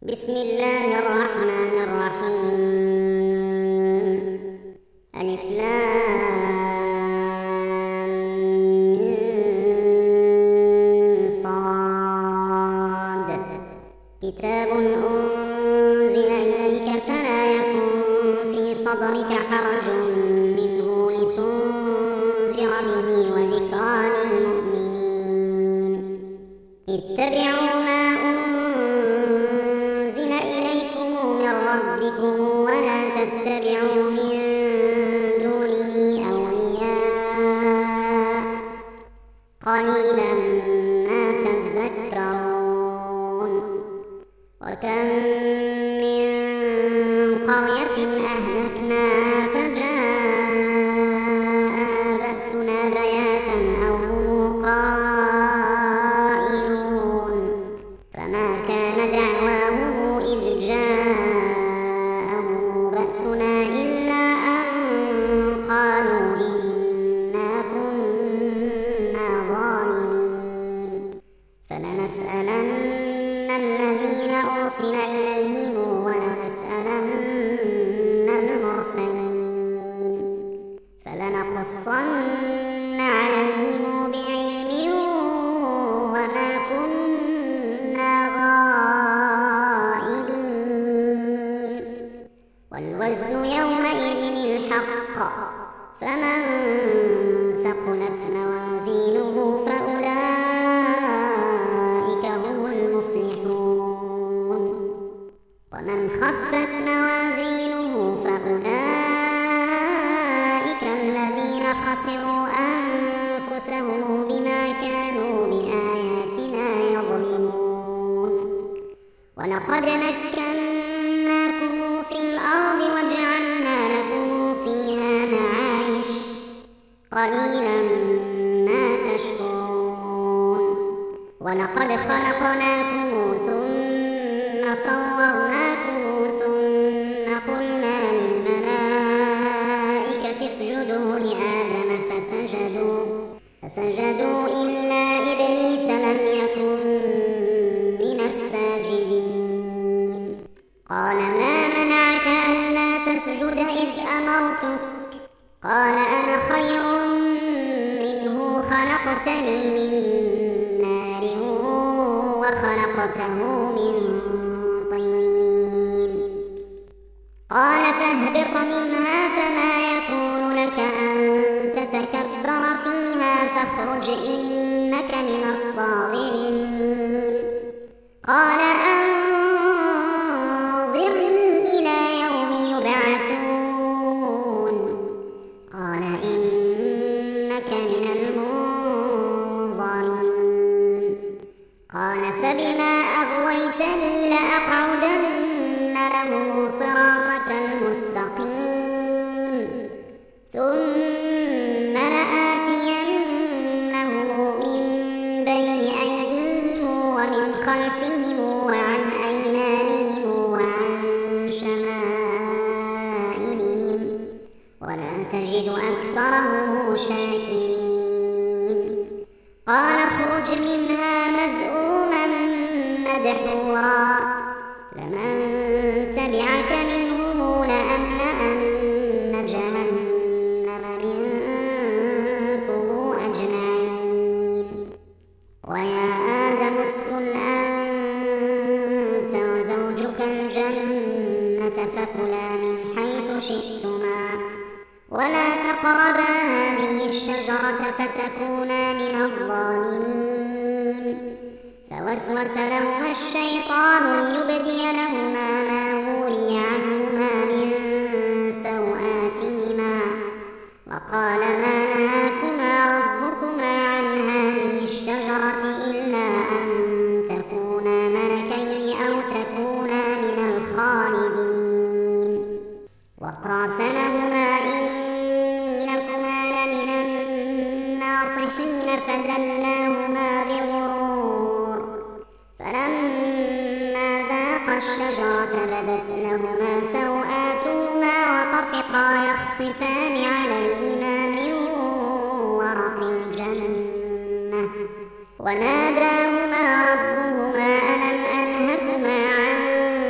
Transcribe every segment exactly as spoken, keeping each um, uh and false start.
بسم الله الرحمن الرحيم. ألف لام ميم صاد. كتاب أنزل إليك فلا يكن في صدرك حرج منه لتنذر به وذكرى للمؤمنين. اتبعوا ما أنزل إليكم من ربكم ولا تتبعوا من دونه أولياء قليلا ما تذكرون. وكم من قرية أهلكناها فجاء بأسنا بياتا أو هم قائلون فما كان دعواهم إذ جاءهم بأسنا إلا أن قالوا إنا كنا ظالمين. فلنسألن الذين أرسل إليهم ولنسألن المرسلين. فلنقصن عليهم بعلم وما كنا غائبين. والوزن يومئذ الحق فمن ثقلت موازينه فأولئك هم المفلحون. ومن خفت موازينه فأولئك الذين خسروا أنفسهم بما كانوا بآياتنا يظلمون. ولقد مكناكم في الأرض وجعلنا لكم فيها معايش قليلا ما تشكرون. ولقد خلقناكم ثم صورناكم ثم قلنا للملائكة اسجدوا لآدم فسجدوا فسجدوا إلا إبليس لم يكن من الساجدين. قال ما منعك ألا تسجد إذ أمرتك؟ قال أنا خير منه خلقتني من نار وخلقته من طين. قال فاهبط منها فما يكون لك أن تتكبر فيها فاخرج إنك من الصاغرين. قال أنظرني إلى يوم يبعثون. قال إنك من المنظرين. قال فبما أغويتني لأقعدن لهم صراطك المستقيم ثم لآتينهم من بين أيديهم ومن خلفهم وعن أيمانهم وعن شمائلهم ولا تجد أكثرهم شاكرين. قال اخرج منها مذءوما مدحورا لمن تبعك منهم لأملأن جهنم منكم أجمعين. ويا آدم اسكن أنت وزوجك الجنة فكلا من حيث شئتما ولا تقربا هذه الشجرة فتكونا من الظالمين. فوسوس لهما الشيطان ليبدي لهما ما ولي عنهما من سوآتهما وقال ما نهاكما ربكما عن هذه الشجرة إلا أن تكونا ملكين أو تكونا من الخالدين. وقاسمهما إني لكما لمن الناصحين فدلاهما بغرور. فلما ذاقا الشجرة بدت لهما سوآتهما وطفقا يخصفان عليهما من ورق الجنة وناداهما ربهما ألم أنهكما عن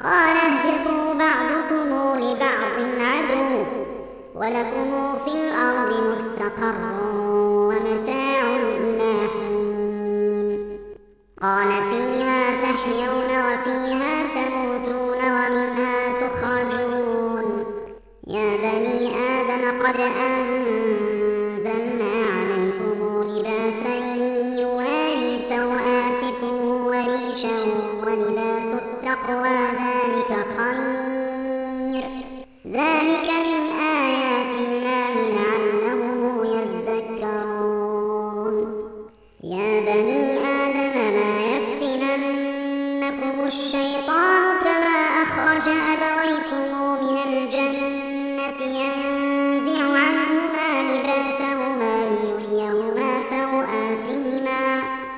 قال اهبطوا بعضكم لبعض عدو ولكم في الأرض مستقر ومتاع إلى حين قال فيها تحيون وفيها تموتون ومنها تخرجون يا بني آدم قد أنزلنا عليكم لباسا يواري سوآتكم وريشا ولباس التقوى ذلك خير ذلك من آيات الله لعلهم يذكرون يا بني آدم لا يفتننكم الشيطان كما أخرج أبويكم من الجنة ينزع عنهما لباسهما ليريهما سوآتهما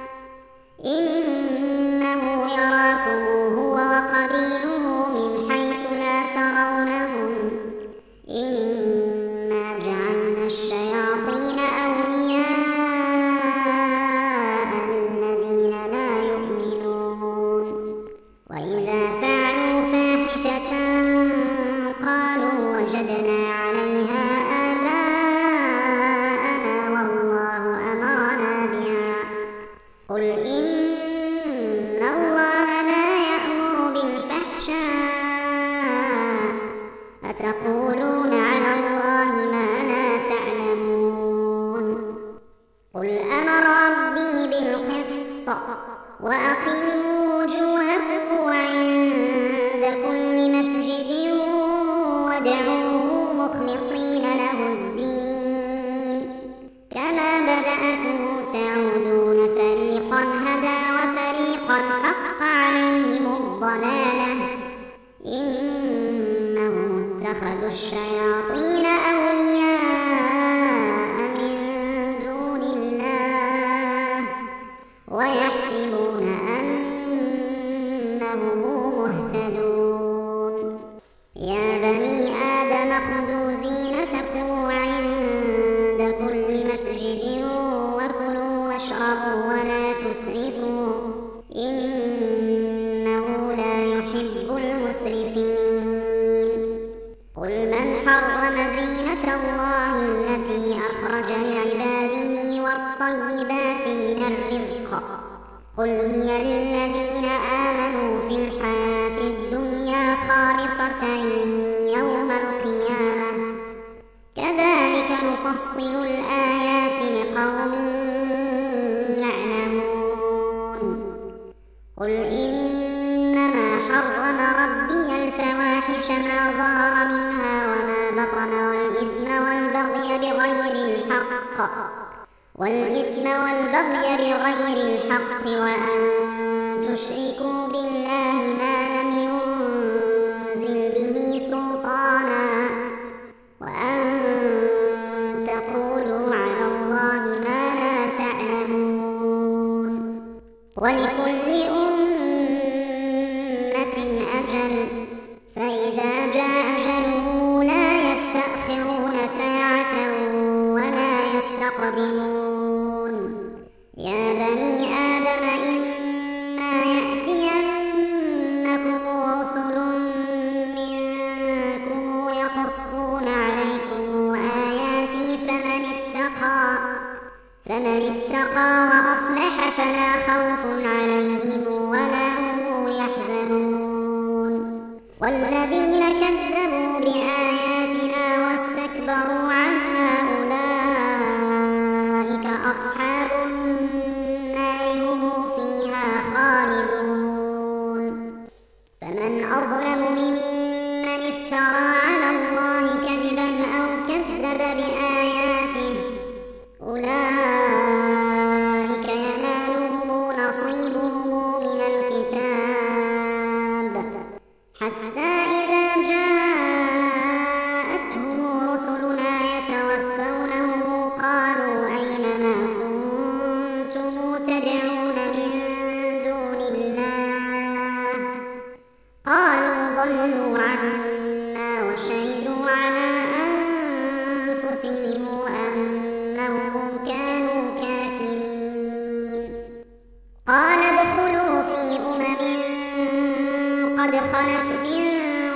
إنه يراكم هو وقبيله من حيث لا ترونهم إنا جعلنا الشياطين أولياء للذين لا يؤمنون وإذا فعلوا فاحشة قالوا وجدنا عليها آباءنا والله أمرنا بها قل إن الله لا يأمر بالفحشاء أتقولون على الله ما لا تعلمون قل أمر ربي بالقسط وأقيموا وجوهكم عند كل مسجد وادعوه مخلصين له الدين كما بدأكم تعودون فريقا هدى وفريقا حق عليهم الضلالة إنهم اتخذوا الشياطين أولياء من دون الله ويحسبون أنهم مهتدون يا بني آدم خذوا زينتكم عند كل مسجد وكلوا واشربوا ولا تسرفوا إنه لا يحب المسرفين قل من حرم زينة الله التي أخرج لعباده والطيبات من الرزق قل هي للذين آمنوا في الحياة الدنيا خالصة يوم القيامة كذلك نفصل الآيات لقوم يعلمون قل إنما حرم ربي الفواحش ما ظهر منها وما بطن والإثم والبغي بغير الحق والإثم والبغي بغير الحق وأن تشركوا بالله ما لم ينزل به سلطانا وأن تقولوا على الله ما لا تعلمون ولكل أمة أجل فإذا جاء أجله لا يستأخرون ساعة ولا يستقدمون يا بني آدم إما يأتينكم رسل منكم يقصون عليكم آياتي فمن اتقى فمن اتقى وأصلح فلا خوف عليهم ولا هم يحزنون والذين كذبوا بآياتنا واستكبروا عنها أولئك أصحاب النار هم فيها خالدون فمن أظلم ممن افترى على الله كذبا أو كذب بآياته أولئك ينالهم نصيبهم من الكتاب حتى إذا جاءتهم رسلنا يتوفونهم قالوا أين ما كنتم تدعون من دون الله قالوا ضلوا عنا وشهدوا على أنفسهم أنهم كانوا كافرين قال ادخلوا في أمم قد خلت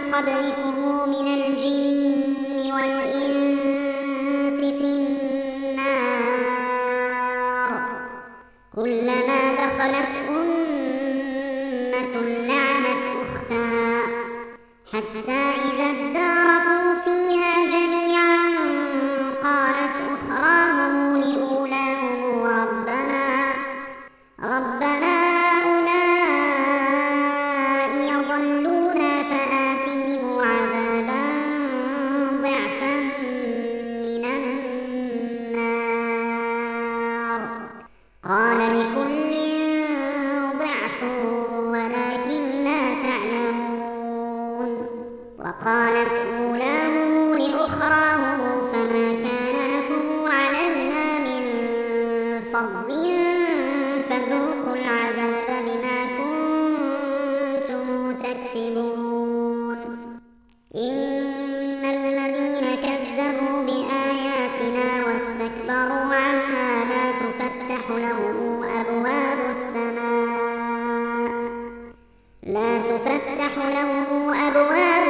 قبلكم من الجن والإنس في النار كلما دخلت أمة لعنت أختها حتى إذا اداركوا فيها جميعا قالت أخراهم لأولاهم ربنا ربنا هؤلاء يضلونا فآتهم عذابا ضعفا من النار قال لكل ضعف ولكن لا تعلمون وقالت أولاهم لأخراهم فما كان لكم علينا من فضل فذوقوا العذاب بما كنتم تكسبون إن الذين كذبوا بآياتنا واستكبروا عنها لا تفتح لهم أبواب السماء لا تفتح لهم أبواب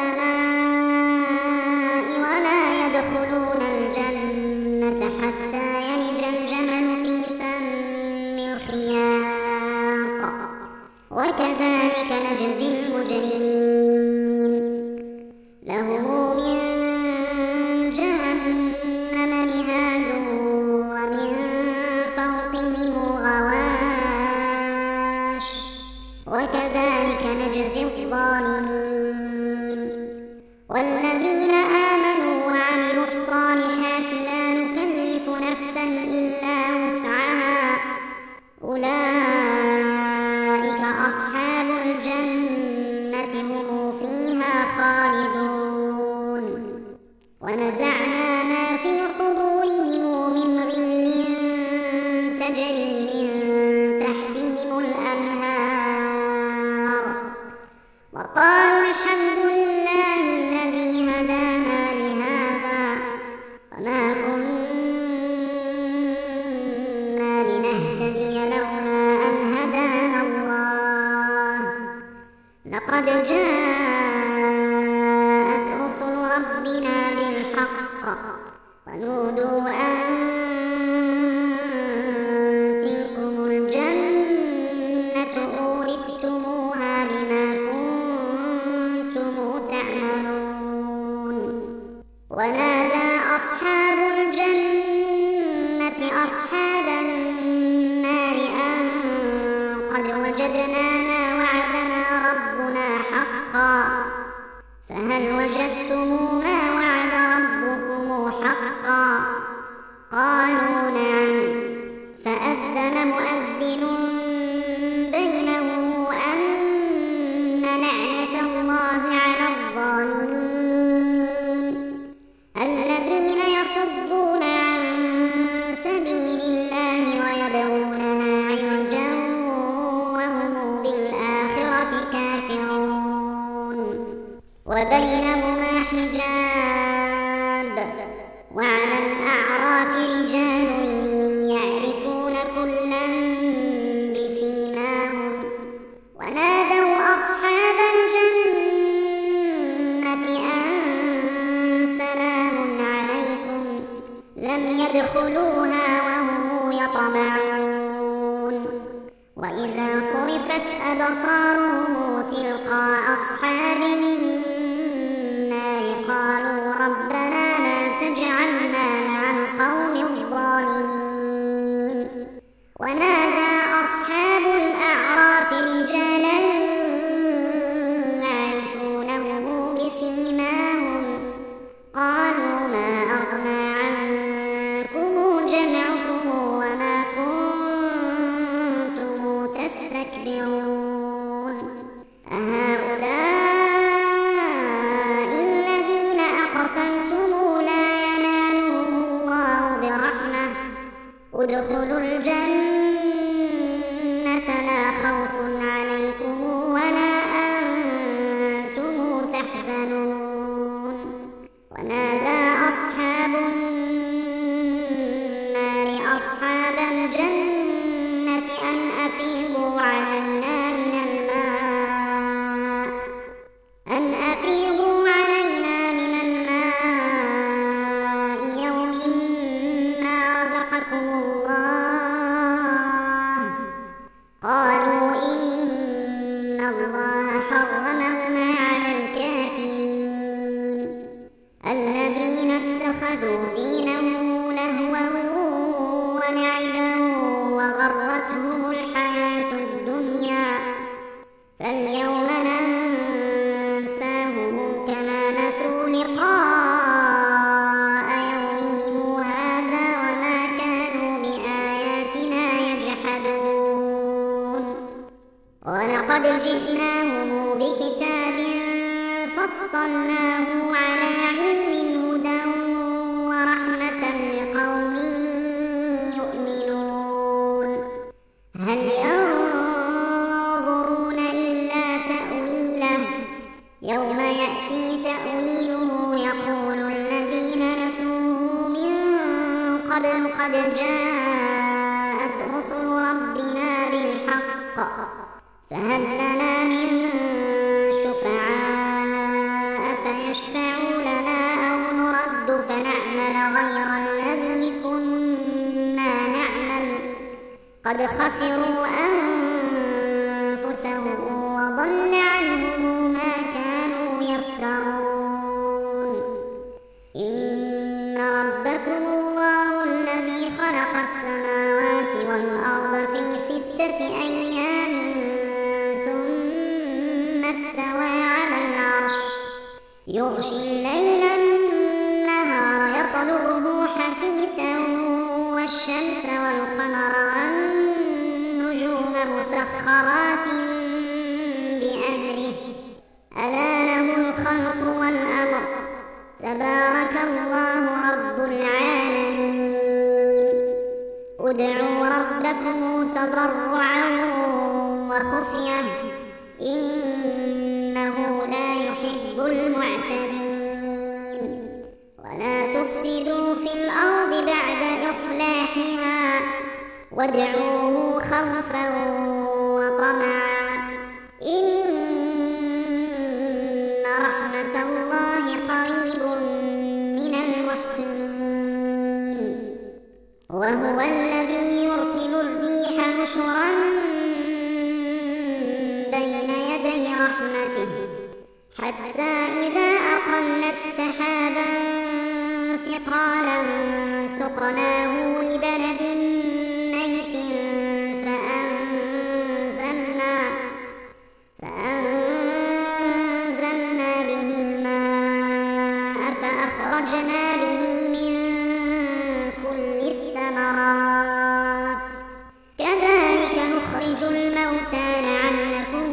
السماء ولا يدخلون الجنة حتى يلج الجمل في سم الخياط وكذلك نجزي المجرمين له من جهنم مهاد ومن فوقهم غواش وكذلك نجزي الظالمين والذين آمنوا وعملوا الصالحات لا نكلف نفسا إلا وسعها أولئك أصحاب الجنة هم فيها خالدون ونزعنا ما في صدورهم من غل تجري من تحتهم الأنهار وقالوا الحمد لله الذي هدانا لهذا وما كنا لنهتدي لولا أن هدانا الله لقد جاءت رسل ربنا بالحق ونودوا أن تلكم الجنة أورثتموها بما كنتم تعملون ونادى أصحاب الجنة أصحاب النار أن قد وجدنا ما وعدنا ربنا حقا فهل وجدتم ما وعد ربكم حقا قالوا نعم فأذن مؤذن بينهم أن لعنة الله على الظالمين الذين يصدون عن سبيل الله ويبغونها عوجا وهم بالآخرة كافرون وبينهما حجاب وعلى الأعراف رجال يعرفون كلا بسيماهم ونادوا أصحاب الجنة أن سلام عليكم لم يدخلوها وهم يطمعون وإذا صرفت أبصارهم تلقاء أصحاب النار قالوا ربنا لا تجعلنا مع القوم الظالمين ونادى أصحاب الأعراف رجالا يعرفونهم بسيماهم قالوا ما أغنى عنكم جمعكم وما كنتم تستكبرون أهؤلاء الذين أقسمتم لا ينالهم الله برحمة ادخلوا الجنة لا خوف عليكم ولا أنتم تحزنون ونادى أصحاب النار أصحاب الجنة أن أفيضوا علينا من الماء أن أفيضوا اتخذوا دينهم لهوا ولعبا وغرتهم الحياة الدنيا فاليوم ننساهم كما نسوا لقاء يومهم هذا وما كانوا بآياتنا يجحدون ولقد جئناهم بكتاب فصلناه على علم هدى ورحمة لقوم يؤمنون هل ينظرون إلا تأويله يوم يأتي تأويله يقول الذين نسوه من قبل قد جاءت رسل ربنا بالحق فهل لنا من شفعاء فيشفعوا لنا أو نرد فنعمل غير الذي كنا نعمل قد خسروا أنفسهم وضل عنهم ما كانوا يفترون إن ربكم الله الذي خلق السماوات والأرض في ستة أيام ثم استوى على العرش يغشي الليل النهار يطلبه حثيثا والشمس والقمر والنجوم مسخرات بأمره ألا له الخلق والأمر تبارك الله رب العالمين ادعوا ربكم تضرعا وخفية إنه لا يحب المعتدين ولا تفسدوا في الأرض بعد إصلاحها وادعوه خوفا وطمعا إن رحمة الله قريب من المحسنين وهو الذي يرسل الريح نشرا بين يدي رحمته حتى إذا أقلت سحابا ثقالا سقناه لبلد ميت فأنزلنا فأنزلنا به الماء فأخرجنا به من كل الثمرات كذلك نخرج الموتى لعلكم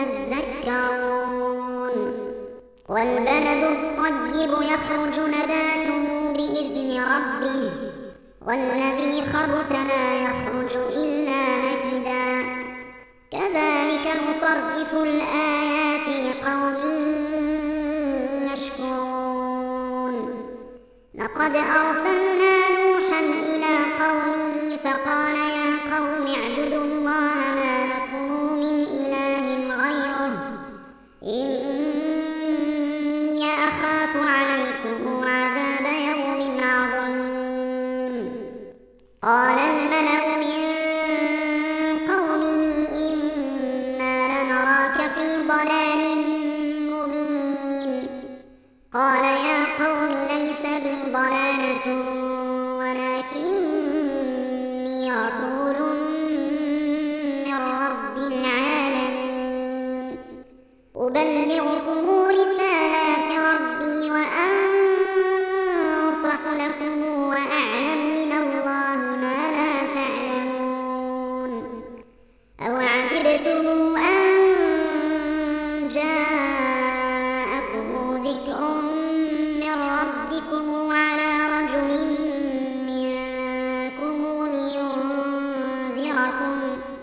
تذكرون والبلد الطيب يخرج نباته بإذن ربه والذي خبث لا يخرج إلا نكدا كذلك نصرف الآيات لقوم يشكرون لقد أرسلنا نوحا إلى قومه فقال يا قوم اعبدوا الله ما لكم من إله غيره إني أخاف عليكم عذاب يوم عظيم قال الملأ من قومه إنا لنراك في ضلال مبين قال يا قوم ليس بي ضلالة ولكني رسول من رب العالمين أبلغكم رسالات ربي وأنصح لكم وأعلم من الله ما لا تعلمون أوعجبتم أن جاءكم ذكر من ربكم على رجل منكم لينذركم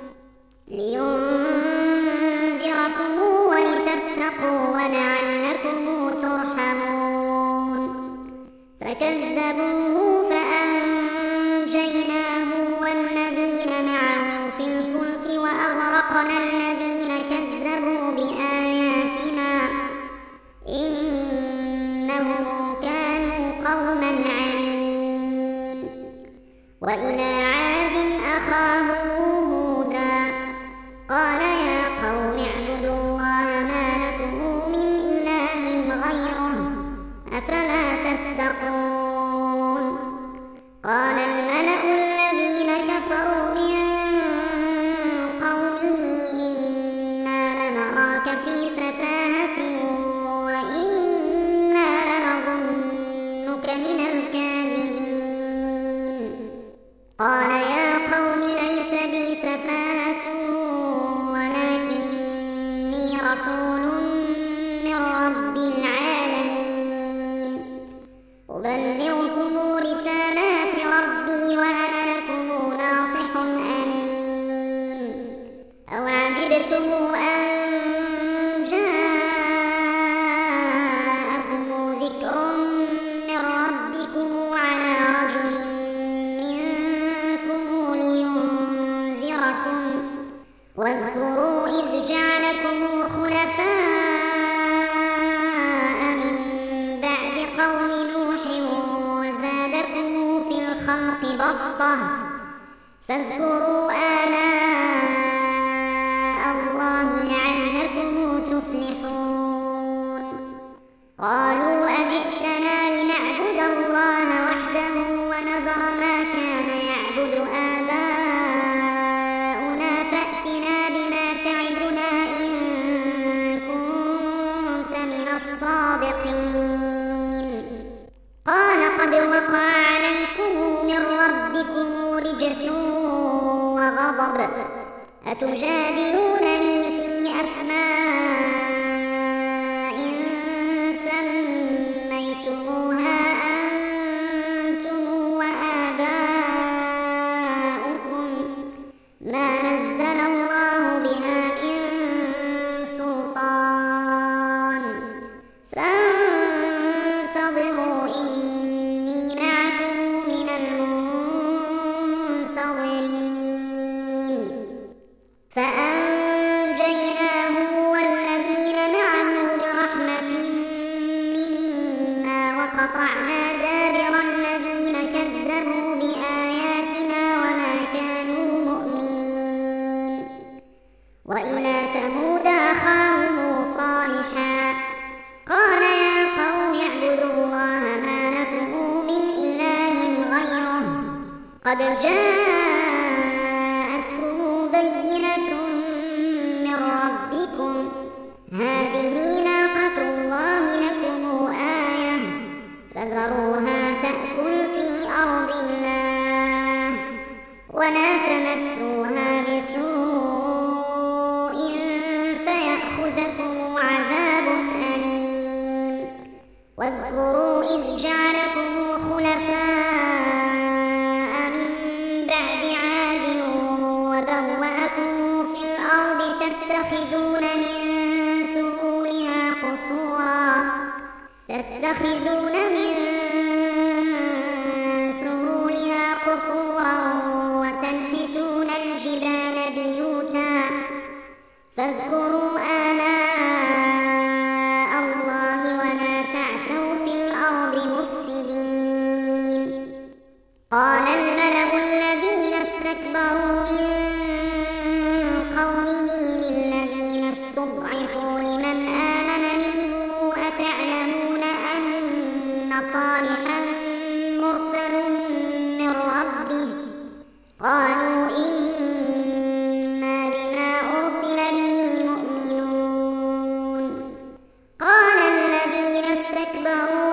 لينذركم ولتتقوا ولعلكم ترحمون فكذبوه فأنجيناه والذين معه في الفلك وأغرقنا الذين كذبوا بآياتنا إنهم كانوا قوما عمين وإلى عاد أخاهم هودا قال يا قوم اعبدوا الله ما لكم من إله غيره أفلا تتقون رب العالمين أبلغكم رسالات ربي وأنا لكم ناصح أمين أوعجبتم أن جاءكم ذكر من ربكم على رجل منكم لينذركم واذكروا إذ جعلكم خلفاء من بعد قوم نوح وزادكم في الخلق بسطة فاذكروا آلاء الله لعلكم تفلحون قالوا أجئتنا لنعبد الله وحده ونذر ما كان يعبد آباؤنا فأتنا بما تعدنا إن كنت من الصادقين قال قد وقع عليكم من ربكم رجس وغضب أتجادلونني في أسماء سميتموها أنتم وآباؤكم ما نزل الله بها من سلطان فانتظروا إني معكم من المنتظرين فأنجيناه والذين معه برحمة منا وقطعنا دابر الذين كذبوا بآياتنا وما كانوا مؤمنين وإلى ثمود أخاهم صالحا قال يا قوم اعبدوا الله ما لكم من إله غيره قد جاءتكم بينة من ربكم هذه ناقة الله لكم آية فذروها تأكل في أرض الله ولا تمسوها بسوء فيأخذكم عذاب أليم واذكروا إذ جعلكم خلفاء من بعد عاد وبوأكم في الأرض تتخذون من سهولها قصورا تتخذون من سهولها قصورا وتنحتون الجبال بيوتا فاذكروا آلاء الله ولا تعثوا في الأرض مفسدين قال الملأ الذين استكبروا من قومه للذين استضعفوا لمن آمن منهم أتعلمون أن صالحا مرسل من ربه قالوا إنا بما أرسل به مؤمنون قال الذين استكبروا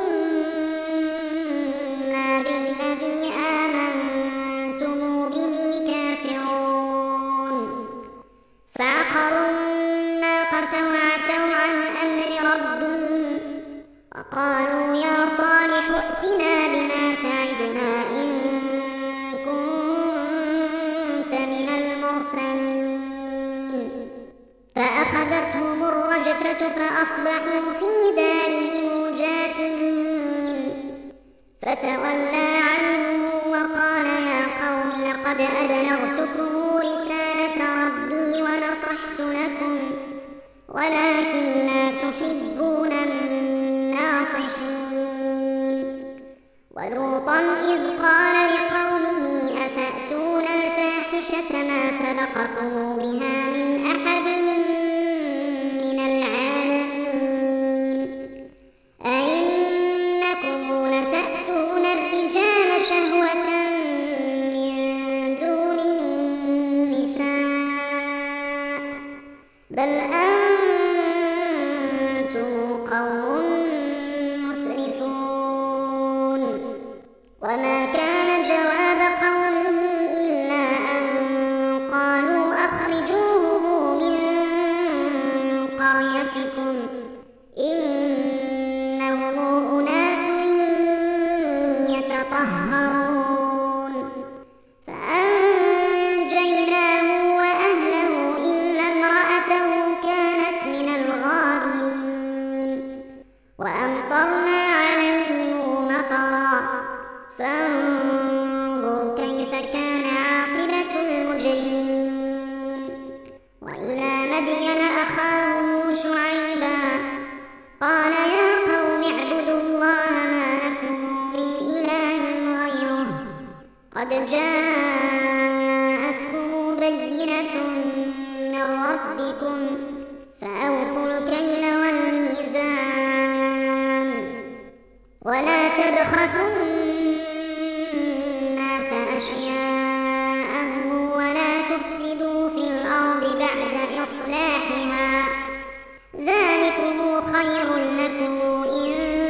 إنا بالذي آمنتم به كافرون فعقروا الناقة وعتوا عن أمر ربهم وقالوا يا صالح ائتنا بما تعدنا إن كنت من المرسلين فأخذتهم الرجفة فأصبحوا في دارهم جاثمين فتولى عنهم وقال يا قوم لقد أبلغتكم رسالة ربي ونصحت لكم ولكن لا تحبون الناصحين ولوطا إذ قال لقومه أتأتون الفاحشة ما سبقكم بها من أحد من العالمين أئنكم لتأتون الرجال شهوة من دون النساء بل أنتم قوم مسرفون وما كان جواب قومه إلا أن قالوا أخرجوهم من قريتكم وأمطرنا عليهم مطرا فانظر كيف كان عاقبة المجرمين. وإلى مدين أخاهم شعيبا قال يا قوم اعبدوا الله ما لكم من إله غيره قد جاءتكم بينة من ربكم فأوفوا الكيل والميزان ولا تبخسوا الناس أشياءهم ولا تفسدوا في الأرض بعد إصلاحها ذلكم خير لكم إن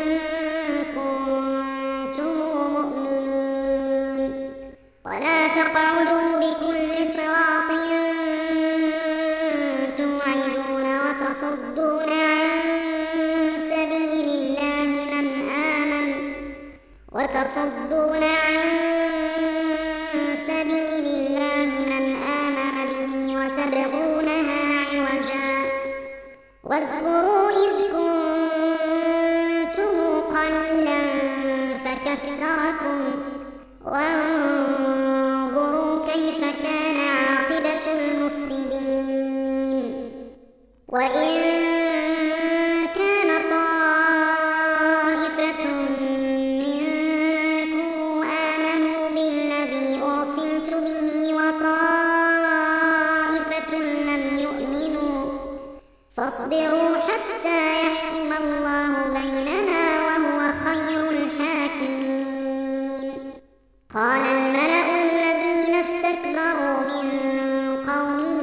كنتم مؤمنين. ولا تقعدوا بكل صراط توعدون وتصدون عن سبيل الله من آمن وتصدون عن سبيل الله من آمن به وتبغونها عوجا واذكروا إذ كنتم قليلا فكثركم وانظروا كيف كان عاقبة المفسدين. وإن كان طائفة منكم آمنوا بالذي أرسلت به وطائفة لم يؤمنوا فاصبروا حتى يحكم الله بيننا وهو خير الحاكمين. قال الملأ الذين استكبروا من قومه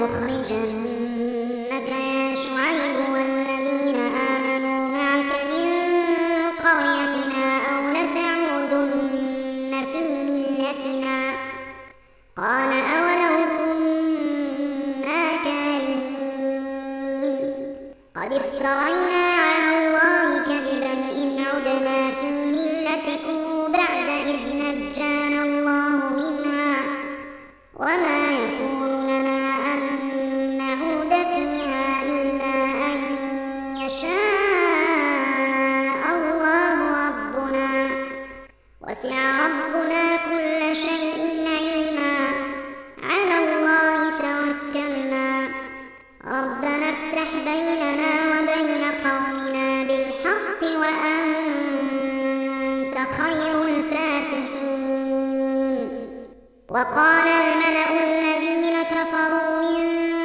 لنخرجنك يا شعيب والذين آمنوا معك من قريتنا أو لتعودن في ملتنا قال أولو كنا كارهين قد افترينا على الله كذبا إن عدنا في ملتكم بعد إذ نجانا الله منها وما يكون لنا أن نعود فيها إلا أن يشاء الله ربنا وسع ربنا كل شيء علما على الله توكلنا ربنا افتح بيننا وبين قومنا بالحق وأنت خير الفاتحين. وقال الملأ الذين كفروا من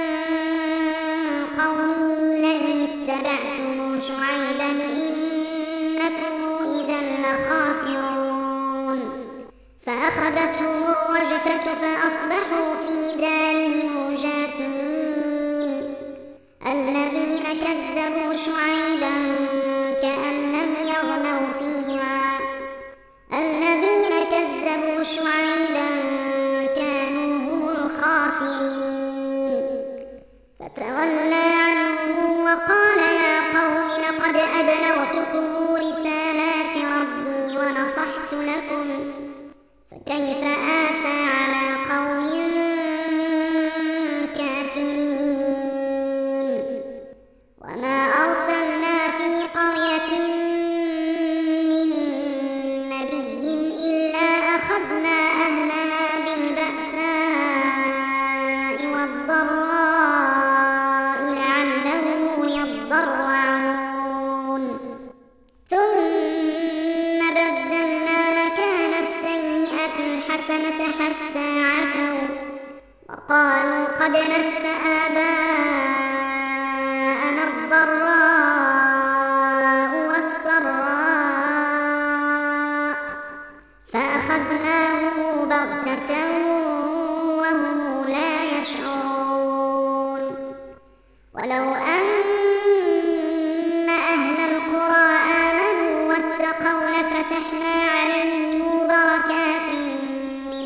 قومه لئن اتبعتم شعيبا إنكم إذا لخاسرون فأخذتهم الرجفة فأصبحوا في دارهم جاثمين. الذين كذبوا شعيبا كأن لم يغنوا فيها الذين كذبوا شعيبا كانوا هم الخاسرين. فتولى عنهم وقال يا قوم لقد أبلغتكم رسالات ربي ونصحت لكم فكيف آسى على قوم كافرين. وما أرسلنا في قرية من نبي إلا أخذنا أهلها بالبأساء والضراء لعلهم يضرعون ثم بدلنا مكان السيئة الحسنة حتى عفوا وقالوا قد مس آباءنا الضراء والسراء فأخذناهم بغتة وهم لا يشعرون. ولو أن أهل القرى آمنوا واتقوا لفتحنا عليهم بركات من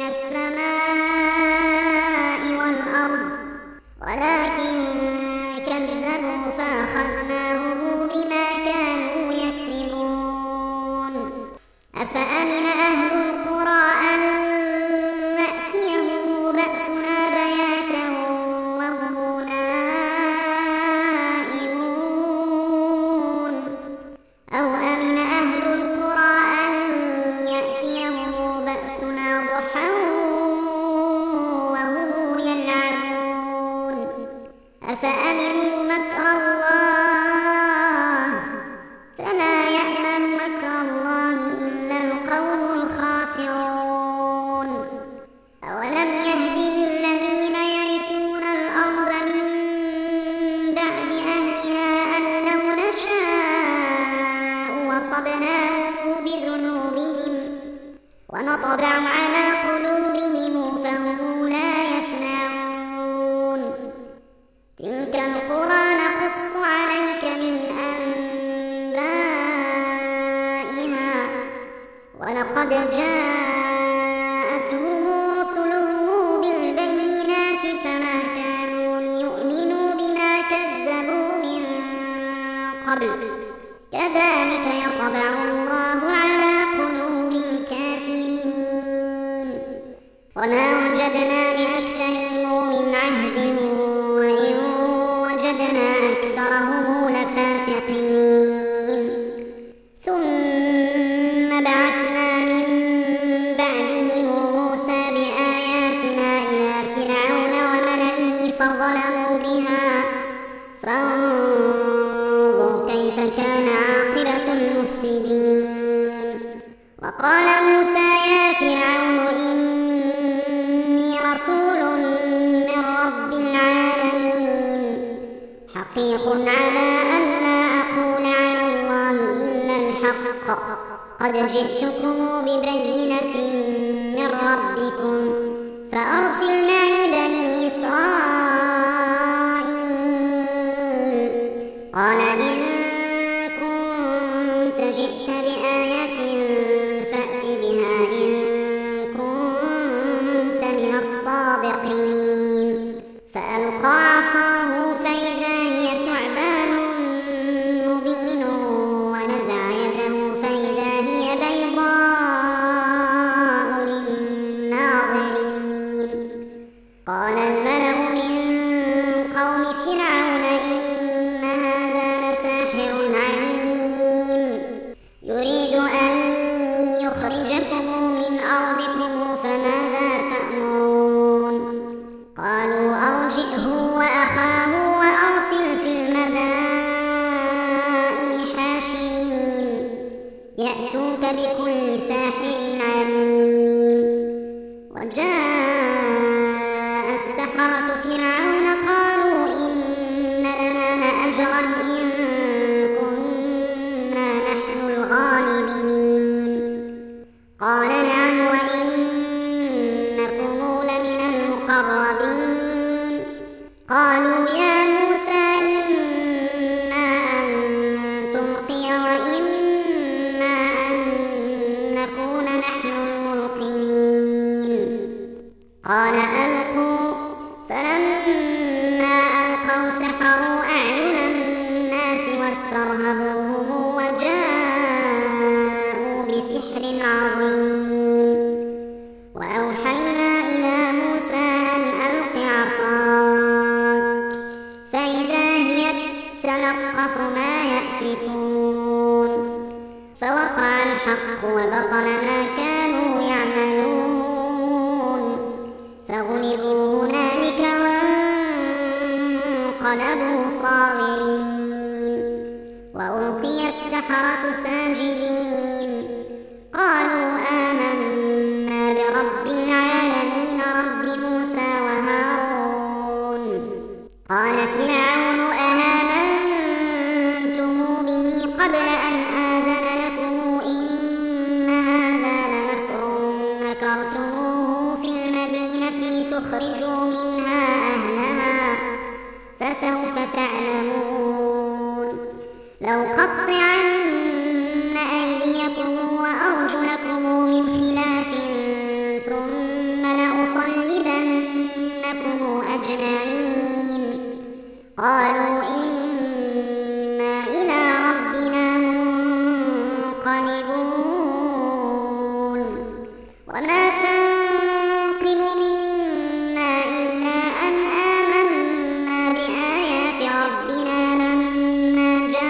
السماء والأرض ولكن كذبوا فأخذناهم بما كانوا يكسبون. أفأمن أهل القرى أن يأتيهم بأسنا بياتا وهم نائمون أو أمن فأصبناهم بذنوبهم ونطبع على قلوبهم فهم لا يسمعون تلك القرى نقص عليك من أنبائها ولقد جاءتهم رسلهم بالبينات فما كانوا ليؤمنوا بما كذبوا من قبل كذلك يطبع الله على قلوب الكافرين وما وجدنا لأكثرهم من عهد وإن وجدنا أكثرهم لفاسقين ثم بعثنا من بعدهم موسى بآياتنا إلى فرعون وملئه فظلموا بها فانظر كيف كان عاقبة المفسدين وقال موسى يا فرعون إني رسول من رب العالمين حقيق على أن لا أقول على الله إلا الحق قد جئتكم ببينة من ربكم فأرسل معي بني إسرائيل قال إن كنت جئت بآية فأت بها إن كنت من الصادقين فألقى عصاه فإذا هي ثعبان مبين ونزع يده فإذا هي بيضاء للناظرين قال الملأ من قوم فرعون إن هذا لساحر عليم يريد أن يخرجكم من أرضكم فماذا تأمرون قالوا أرجئه وأخاه وأرسل في المدائن حاشرين يأتوك بكل ساحر عليم وجاء السحرة فرعون قالوا إن لنا لأجرا إن كنا نحن الغالبين قال نعم وإنكم لمن المقربين قالوا يا موسى إما أن تلقي وإما أن نكون نحن الملقين قال ألقوا فلما ألقوا سحروا أعين الناس واسترهبوهم وجاءوا بسحر عظيم وأوحينا إلى موسى أن ألق عصاك فإذا هي تلقف ما يأفكون فوقع الحق وبطل ما كانوا يعملون فغلبوا هنالك وانقلبوا صاغرين وألقي السحرة ساجدين قالوا آمنا برب العالمين رب موسى وهارون قال فرعون أآمنتم به قبل أن آذن لكم إن هذا لمكر مكرتموه في المدينة لتخرجوا منها أهلها فسوف تعلمون لأقطعن أيديكم وأرجلكم من خلاف ثم لأصلبنكم أجمعين قالوا إنا إلى ربنا منقلبون وما تنقم منا إلا أن آمنا بآيات ربنا لما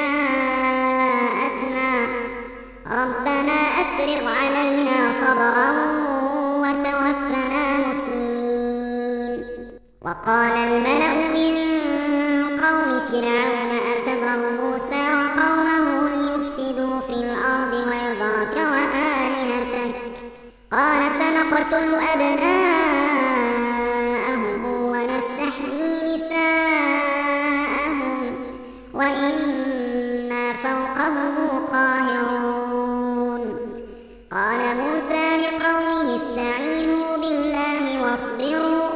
جاءتنا ربنا أفرغ علينا صبرا وتوفنا مسلمين وقال الملأ من قوم فرعون أتذر موسى وقومه ليفسدوا في الأرض ويذرك وآلهتك قال سنقتل أبناءهم ونستحيي نساءهم وإنا فوقهم قاهرون قال موسى لقومه استعينوا بالله واصبروا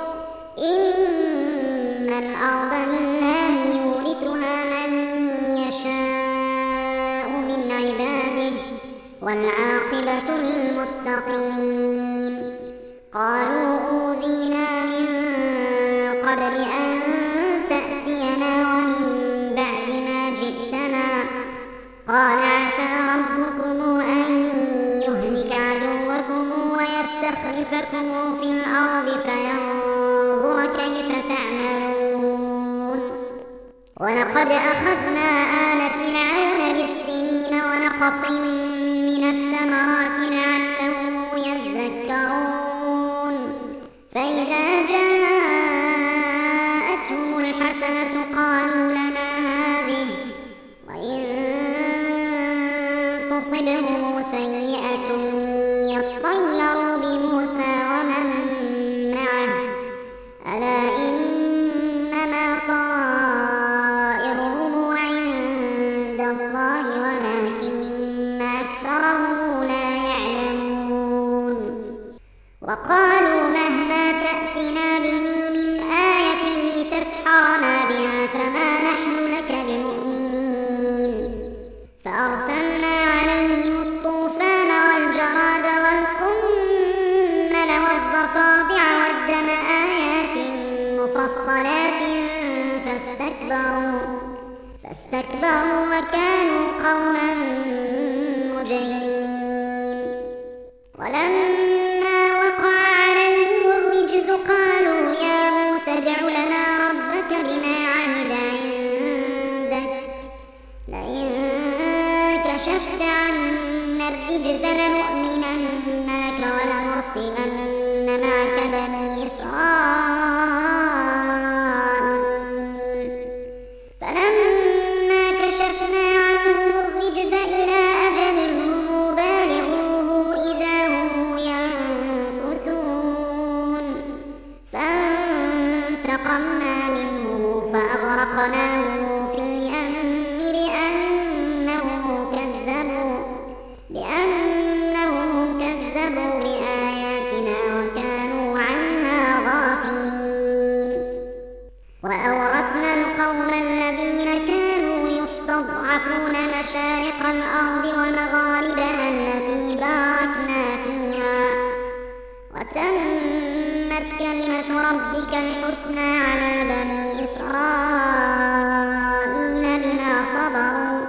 إن الأرض لله يورثها من يشاء من عباده والعاقبة للمتقين. قالوا أوذينا من قبل أن تأتينا ومن بعد ما جئتنا قال عسى ربكم أن يهلك عدوكم ويستخلفكم في الأرض فينظر كيف تعملون. ولقد أخذنا آل فرعون بالسنين ونقص من الثمرات لعلهم يذكرون. فإذا جاءتهم الحسنة قالوا لنا هذه وإن تصبهم سيئة يطيروا بموسى ومن معه ألا إنما طائرهم عند الله ولكن أكثرهم لا يعلمون. وقالوا مهما تأتنا به من آية لتسحرنا بها فما نحن لك بمؤمنين. فأرسلنا عليهم الطوفان والجراد والقمل والضفادع والدم آيات مفصلات فاستكبروا فاستكبروا وكانوا قوما مجرمين. ولما وقع عليهم الرجز قالوا يا موسى ادع لنا ربك بما عهد عندك لئن كشفت عنا الرجز لنؤمنن لك ولنرسلن معك بني إسرائيل. فلما كشفنا عنهم الرجز إلى أجل هم بالغوه إذا هم ينكثون. فانتقمنا منهم فأغرقناهم في اليم بأنهم كذبوا بأنهم كذبوا بآياتنا وكانوا عنها غافلين. وأورثنا القوم الذين كانوا يستضعفون مشارق الأرض ومغاربها التي باركنا فيها وتمت كلمة ربك الحسنى على بني إسرائيل بما صبروا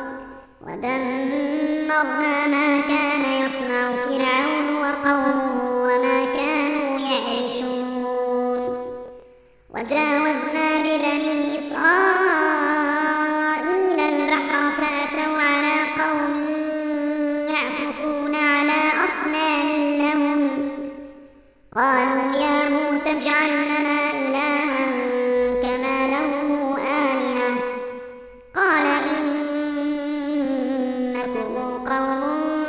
ودمرنا ما كان يصنع فرعون وقومه وما كانوا يعرشون. وجاوزنا ببني إسرائيل البحر فأتوا على قوم يعكفون على أصنام لهم قالوا يا موسى اجعل لنا إلها كما لهم آلهة قال إنكم قوم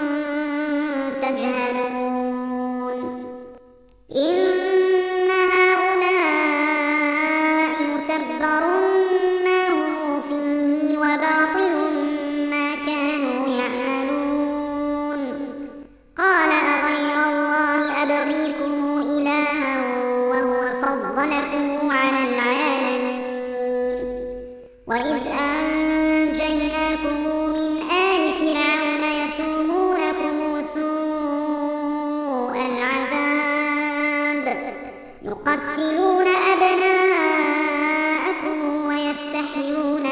تجهلون. إن هؤلاء متبر ما هم فيه وباطل ما كانوا يعملون. قال أغير الله أبغيكم إلها وهو فضلكم على العالمين. وإذ أنجيناكم من آل فرعون يسومونكم سوء العذاب يقتلون أبناءكم ويستحيون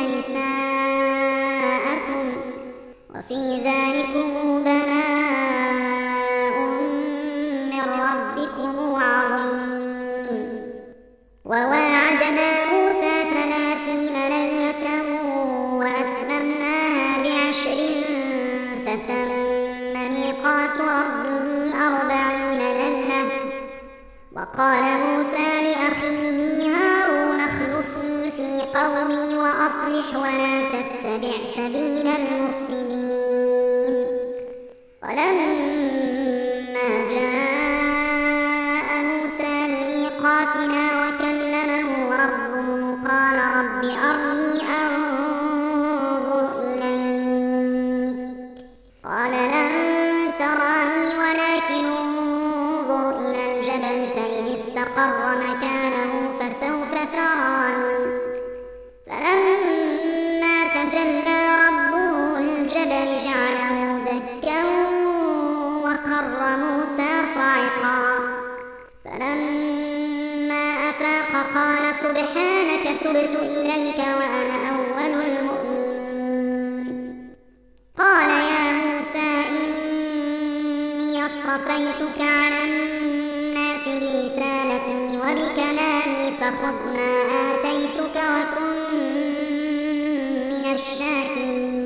نساءكم وفي ذلكم بلاء من ربكم عظيم. وواعدنا موسى ثلاثين ليلة وأتممناها بعشر فتم ميقات ربه أربعين ليلة. وقال موسى لأخيه هارون اخلفني في قومي وأصلح ولا تتبع سبيل المفسدين. ولما جاء موسى لميقاتنا وكلمه ربه قال رب أرني أنظر إليك قال لن تراني الجبل جعله دكا وخر موسى صعقا فلما أفاق قال سبحانك تبت إليك وأنا أول المؤمنين قال يا موسى إني اصطفيتك على الناس برسالتي وبكلامي فخذ ما آتيتك وكن من الشاكرين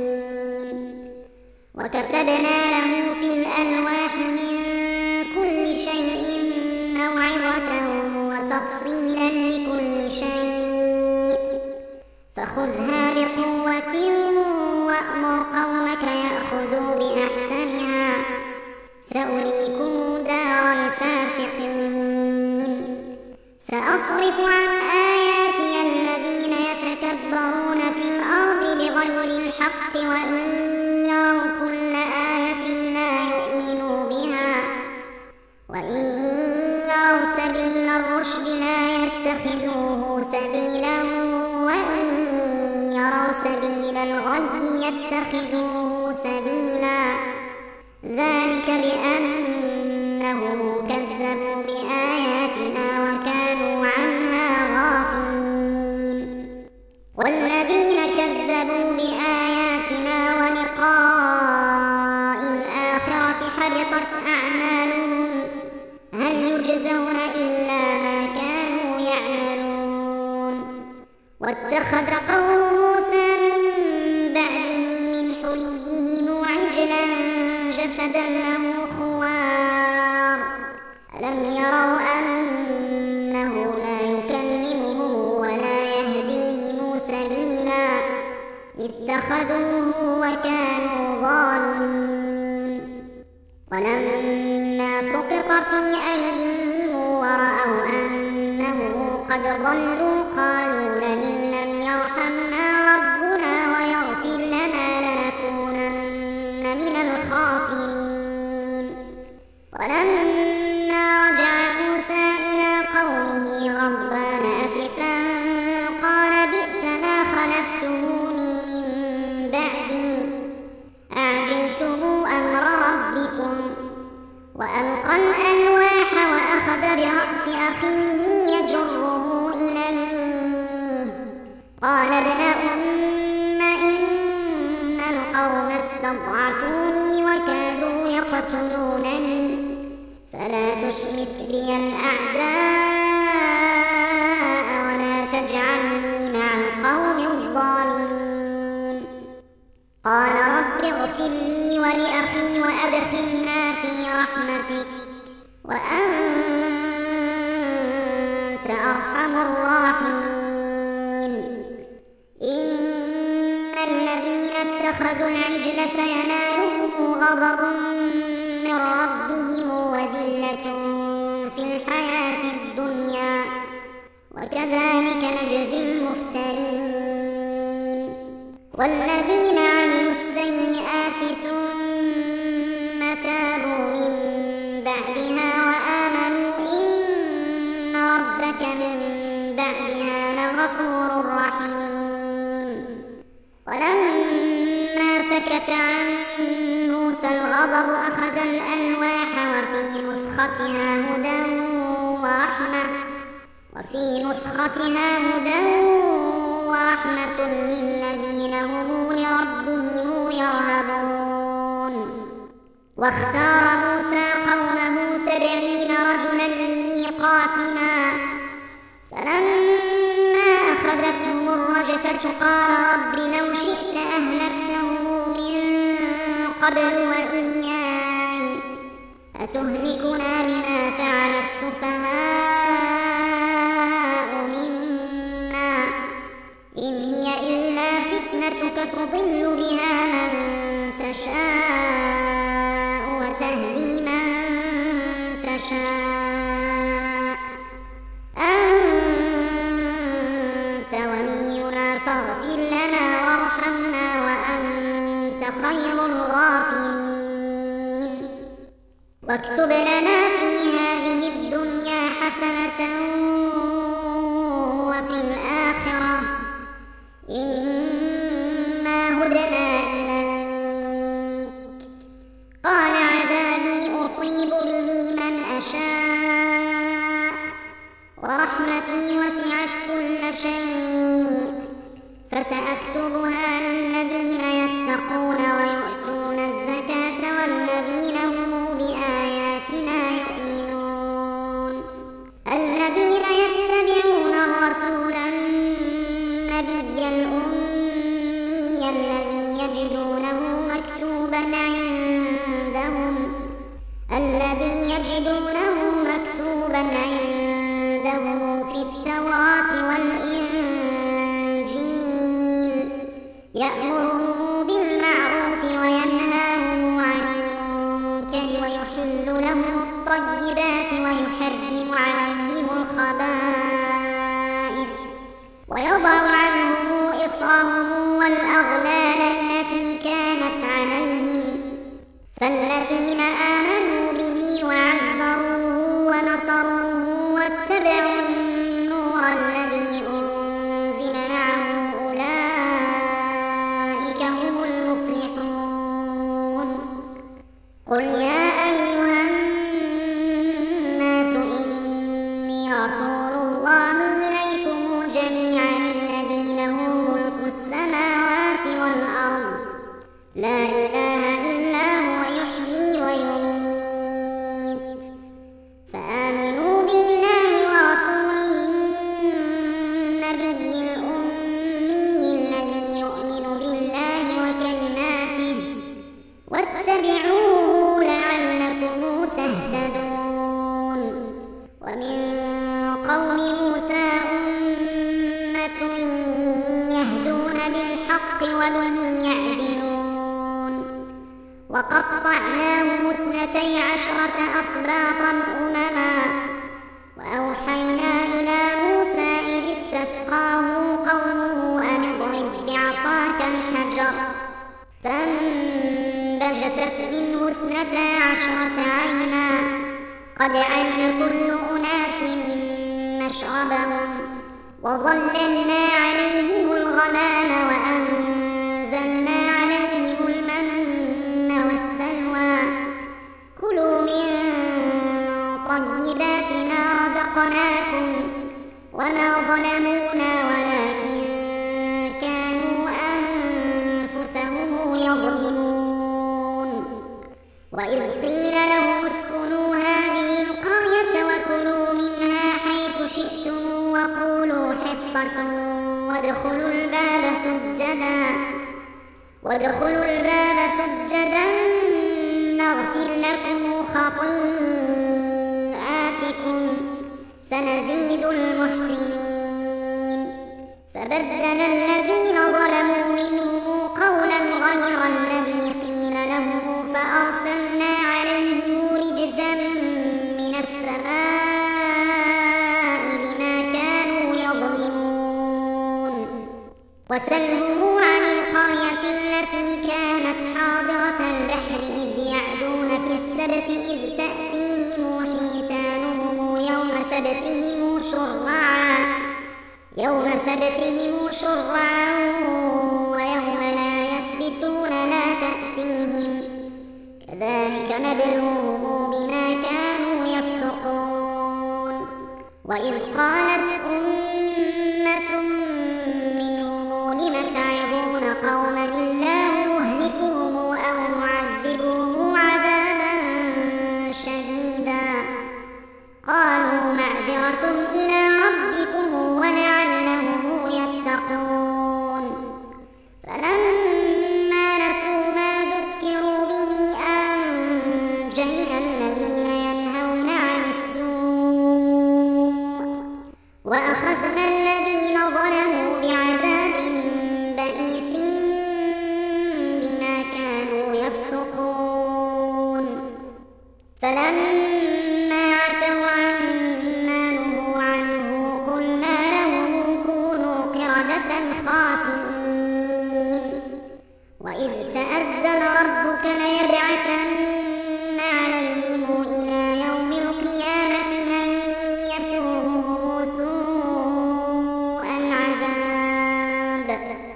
وكتبنا له في الألواح من كل شيء موعظة وتفصيلا لكل شيء فخذها بقوة وأمر قومك يأخذوا بأحسنها سأريكم دار الفاسقين سأصرف عن آياتي الذين يتكبرون في الأرض بغير الحق وإن يروا كل آية لا يؤمنوا بها وإن يروا سبيل الرشد لا يتخذوه سبيلا وإن يروا سبيل الغي يتخذوه سبيلا ذلك بأنهم كذبوا بآياتنا وكانوا عنها غافلين والذين كذبوا بآياتنا ولقاء الآخرة حبطت أعمالهم هل يجزون إلا ما كانوا يعملون واتخذ قوم موسى من بعده من حليهم عجلا جسدا له خوار ألم يروا أنه لا يكلمهم ولا يهديهم سبيلا اتخذوه وكانوا ظالمين ولما سقط في أيديهم ورأوا أنه قد ضلوا قالوا لئن لم يرحمنا ربنا ويغفر لنا لنكونن من الخاسرين ولما رجع موسى إلى قومه غضبان أسفا قال بئس ما خلفتموني من بعدي أعجلتم أمر ربكم وألقى الألواح وأخذ برأس أخيه يجره إليه قال ابن أم إن القوم استضعفوني وكادوا يقتلونني فلا تشمت بي الأعداء ولا تجعلني مع القوم الظالمين قال رب اغفر لي ولأخي وأدخلنا في رحمتك وأنت أرحم الراحمين إن الذين اتخذوا العجل سينالهم غضب من ربهم وذلة في الحياة الدنيا وكذلك نجزي المفترين والذين عملوا السيئات ثم تابوا من بعدها وآمنوا إن ربك من بعدها لغفور رحيم ولما سكت عن موسى الغضب أخذ الألواح وفي نسختها هدى ورحمة وفي نسختها هدى ورحمة للذين هم لربهم يرهبون واختار موسى قومه سبعين رجلا لميقاتنا فلما أخذتهم الرجفة قال رب لو شئت أهلكتهم من قبل وإياي أتهلكنا بما فعل السفهاء منا إن هي إلا فتنتك تضل بها من تشاء وتهدي من تشاء أنت ولينا فاغفر لنا وارحمنا وأنت خير الغافرين واكتب لنا في هذه الدنيا حسنة وفي الآخرة إنا هدنا إليك الذي يجدونه مكتوبا عندهم في التوراة والإنجيل يأمرهم بالمعروف وينهاهم عن المنكر ويحل لهم الطيبات ويحرم عليهم الخبائث ويضع عنهم إصرهم والأغلال التي كانت عليهم فالذين آمنوا به وعزروه ونصروه واتبعوا النور الذي أنزل معه أولئك هم المفلحون قل يا أيها الناس إني رسول الله إليكم جميعا الذي له ملك السماوات والأرض لا إله إلا هو يحيي ويميت فآمنوا بالله ورسوله النبي الأمي الذي يؤمن بالله وكلماته واتبعوه لعلكم تهتدون ومن قوم موسى أمة يهدون بالحق وبه يعدلون وقطعناهم اثنتي عشرة أسباطا أمما وأوحينا إلى موسى إذ استسقاه قومه أن اضرب بعصاك الحجر فانبجست منه اثنتا عشرة عينا قد علم كل أناس مشربهم وظللنا عليهم الغمام وأنزلنا عليهم المن والسلوى كلوا من طيبات ما رزقناكم وما ظلمونا ولكن كانوا أنفسهم يظلمون وإذ قيل لهم اسكنوا هذه القرية وكلوا منها حيث شئتم وقولوا حطة وادخلوا الباب سجدا وادخلوا الباب سجدا نغفر لكم خطيئاتكم سنزيد المحسنين فبدل الذين ظلموا منهم قولا غير الذي قيل لهم فأرسلنا عليهم رجزا من السماء بما كانوا يظلمون وسلهم عن القرية التي كانت حاضرة البحر إذ يعدون في السبت إذ تأتيهم حيتانهم يوم سبتهم شرعا يوم سبتهم شرعا ويوم لا يسبتون لا تأتيهم كذلك نبلوهم بما كانوا يفسقون وإذ قالت أمة منهم لم تعظون قوما الله مهلكهم أو معذبهم عذابا شديدا قالوا معذرة إلى ربكم ولعلهم يتقون فلما نسوا ما ذكروا به أنجينا الذين ينهون عن السوء وأخذنا الذين ظلموا بعذاب بئيس بما كانوا يفسقون فلما عتوا عما نهوا عنه قلنا لهم كونوا قردة خاسئين وإذ تأذن ربك ليبعثن عليهم إلى يوم القيامة من يسومهم سوء العذاب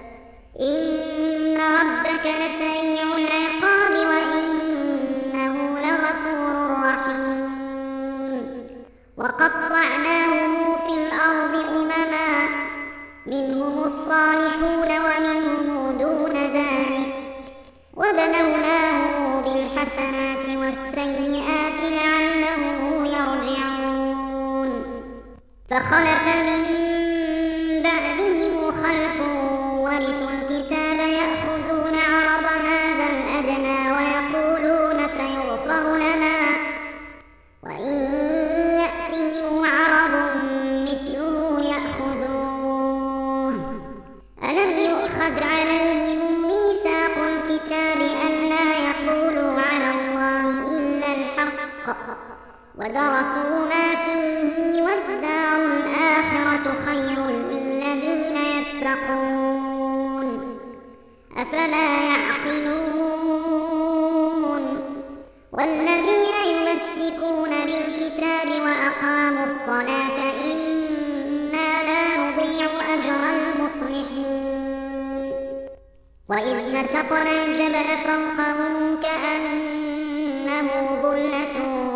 إن ربك لسريع العقاب وإنه لغفور رحيم وقطعناهم في الأرض أمما منهم الصالحون ومنهم دون ذلك وبلوناهم بالحسنات والسيئات لعلهم يرجعون فخلف من بعدهم خلف ورثوا الكتاب يأخذون عرض هذا الأدنى ويقولون سيغفر لنا ودرسوا ما فيه والدار الآخرة خير للذين يتقون أفلا يعقلون والذين يمسكون بالكتاب وأقاموا الصلاة إنا لا نضيع أجر المصلحين وإذ نتقنا الجبل فوقهم كأنه ظلة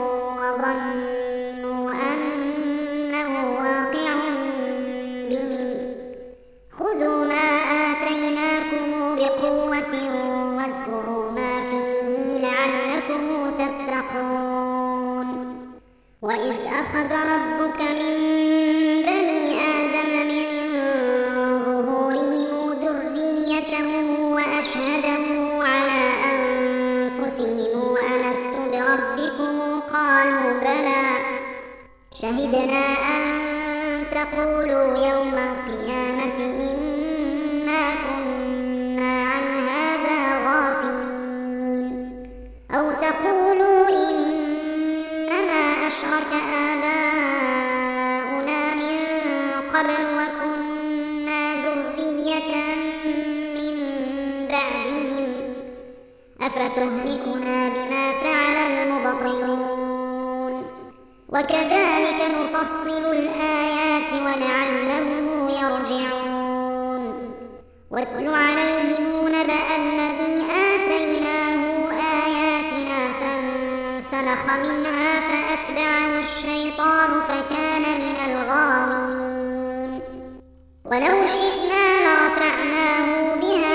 وظنوا أنه واقع بهم خذوا ما آتيناكم بقوة واذكروا ما فيه لعلكم تتقون وإذ أخذ ربك من بني آدم من ظهورهم ذريتهم وأشهدهم على أنفسهم ألست بربكم قالوا بلى شهدنا أن تقولوا يوم القيامة إنا كنا عن هذا غافلين أو تقولوا إنما أشرك آباؤنا من قبل وكنا ذرية من بعدهم أفتهلكنا بما فعل المبطلون وكذلك نفصل الآيات ولعلهم يرجعون واتل عليهم نبأ الذي آتيناه آياتنا فانسلخ منها فأتبعه الشيطان فكان من الغاوين ولو شئنا لرفعناه بها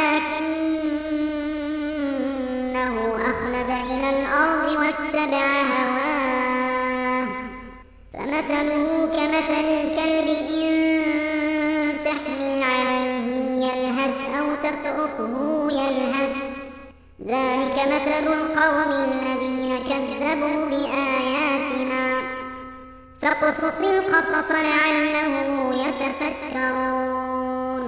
ولكنه أخلد إلى الأرض واتبع هواه فمثله كمثل الكلب إن تحمل عليه يلهث أو تتركه يلهث ذلك مثل القوم الذين كذبوا بآياتنا فاقصص القصص لعلهم يتفكرون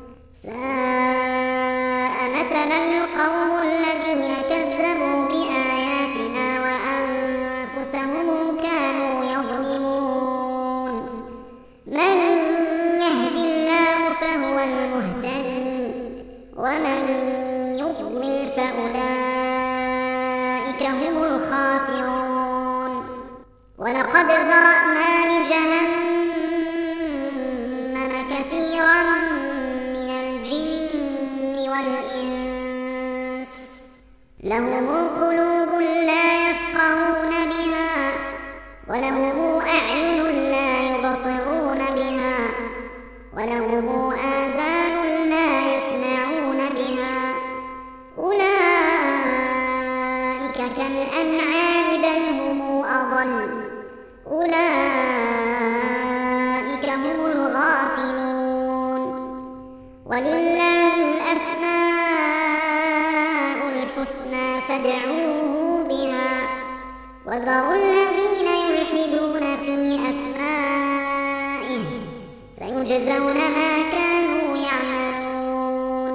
ساء مثلا القوم الذين كذبوا بآياتنا وأنفسهم كانوا يظلمون من يهد الله فهو المهتدي ومن يضلل فأولئك هم الخاسرون ولقد ذرأنا لجهنم كثيرا من الجن والإنس لهم قلوب لا يفقهون بها ولهم أعين لا يبصرون بها ولهم آذان لا يسمعون بها أولئك كالأنعام بل هم أضل أولئك هم الغافلون ولله الأسماء الحسنى فادعوه بها وذروا الذين يلحدون في أسمائه سيجزون ما كانوا يعملون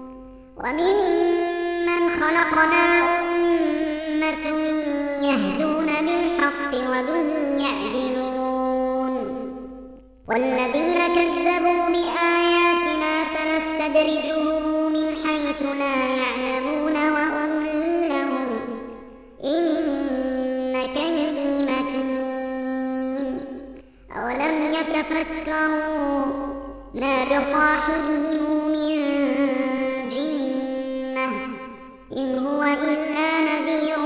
وممن خلقنا أمة يهدون بالحق وبه يعدلون والذين كذبوا بآياتنا سنستدرجهم من حيث لا يعلمون وأملي لهم إن كيدي متين أولم يتفكروا ما بصاحبهم من جنة إن هو إلا نذير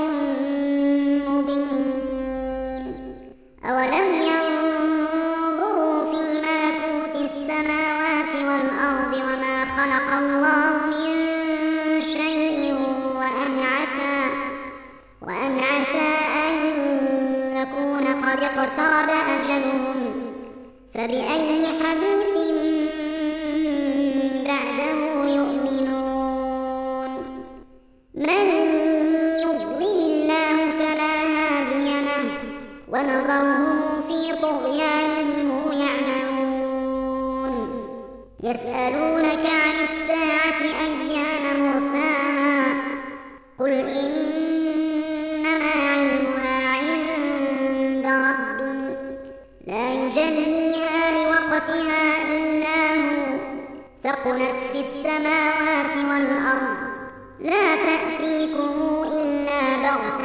مبين أولم ينظروا في ملكوت السماوات والأرض وما خلق الله من شيء وأن عسى وأن عسى أن يكون قد اقترب أجلهم فبأي حديث بعده يؤمنون من يضلل الله فلا هادي له ونذرهم في طغيانهم يعمهون يسألونك عن الساعة أيان مرساها قل إنما علمها عند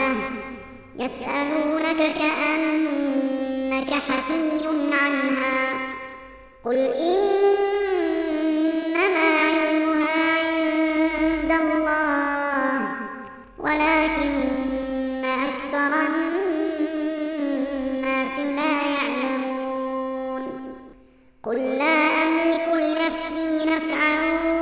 القيامة يسألونك كأنك حفي عنها قل إنما علمها عند الله ولكن أكثر الناس لا يعلمون قل لا أملك لنفسي نفعا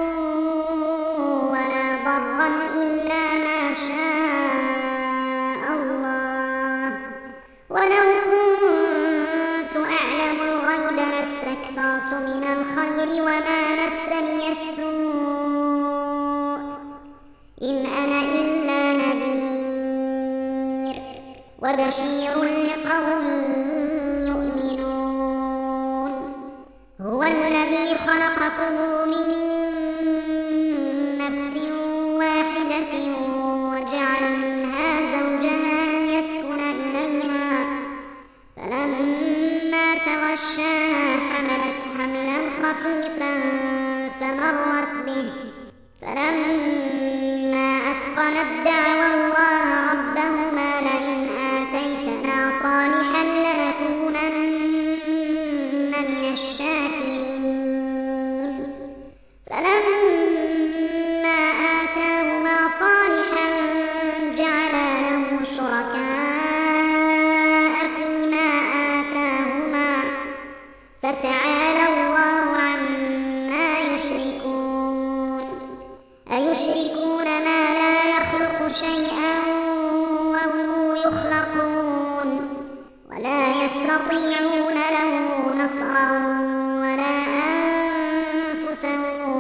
ولا ضرا إلا ما شاء الله ولو كنت أعلم الغيب لاستكثرت من الخير وما مسني السوء إن أنا إلا نذير وبشير لقوم يؤمنون هو الذي خلقكم من نفس واحدة وجعل منها زوجها ليسكن إليها فلما تغشاها حملت حملا خفيفا فمرت به فلما أثقلت دعوا الله ربهما لئن آتيتنا صالحا لنكونن من الشاكرين فلما آتاهما صالحا جعلا له شركاء فيما آتاهما فتعالى الله عما يشركون أيشركون ما لا يخلق شيئا وهم يخلقون ولا يستطيعون له نصرا ولا أنفسهم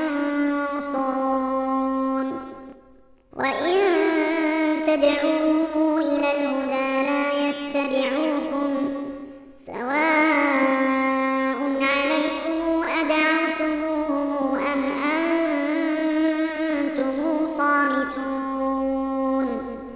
ينصرون وإن تدعوهم إلى الهدى لا يتبعوكم سواء عليكم أدعوتموهم أم أنتم صامتون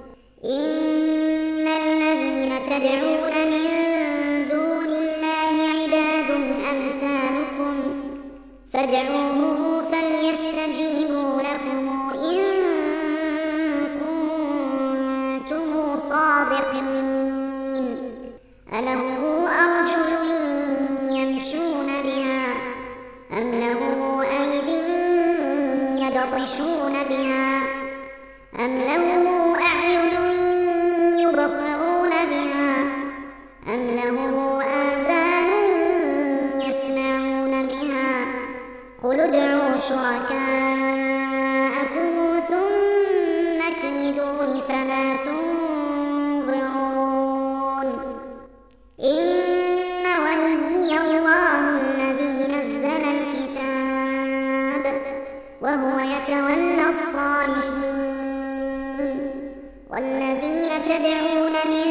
إن الذين تدعون من دون الله عباد أمثالكم فادعوهم فليستجيبوا لكم إن كنتم صادقين أله أرجل يمشون بها أم له أيد يبطشون بها أم له أعين يبصرون بها أم له آذان يسمعون بها قل ادعوا شركاءكم ثم كيدون فلا تنظرون إن ولي الله الذي نزل الكتاب وهو يتولى الصالحين والذين تدعون من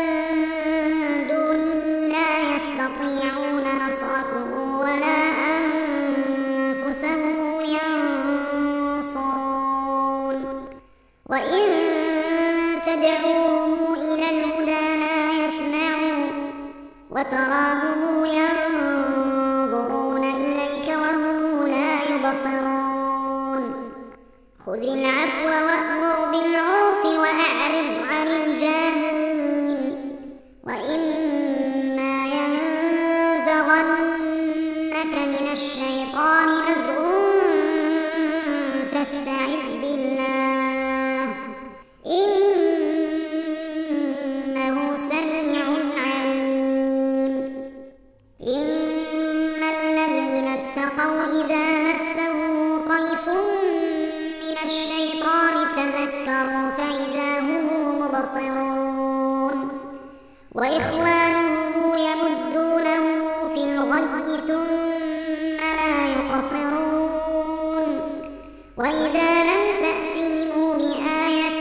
دونه لا يستطيعون نصركم ولا أنفسهم ينصرون وإن تدعوهم إلى الهدى لا يسمعوا وتراهم ينظرون إليك وهم لا يبصرون خذ العفو وأمر بالعرف وأعرض عن الجاهلين وإما ينزغنك من الشيطان نزغ فاستعذ بالله إنه سميع عليم إن الذين اتقوا إذا مسهم طيف من الشيطان تذكروا فإذا هم مبصرون وإخوانه يمدونه في الغي ثم لا يقصرون وإذا لم تأتهم بآية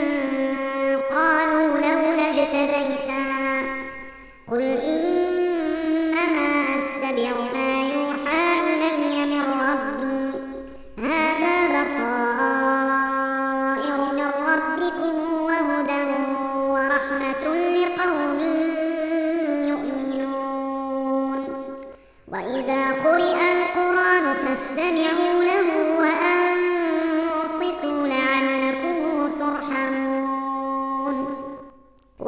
قالوا لولا اجتبيتها قل إنما أتبع ما يوحى إلي من ربي هذا بصائر من ربكم وهدى ورحمة لقوم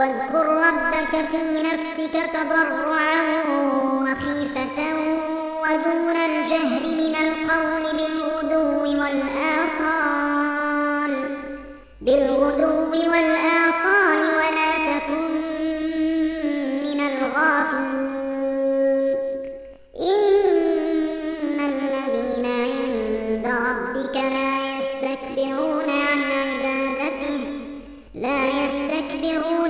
واذكر ربك في نفسك تضرعا وخيفة ودون الجهر من القول بالغدو والآصال بالغدو والآصال ولا تكن من الغافلين إن الذين عند ربك لا يستكبرون عن عبادته لا يستكبرون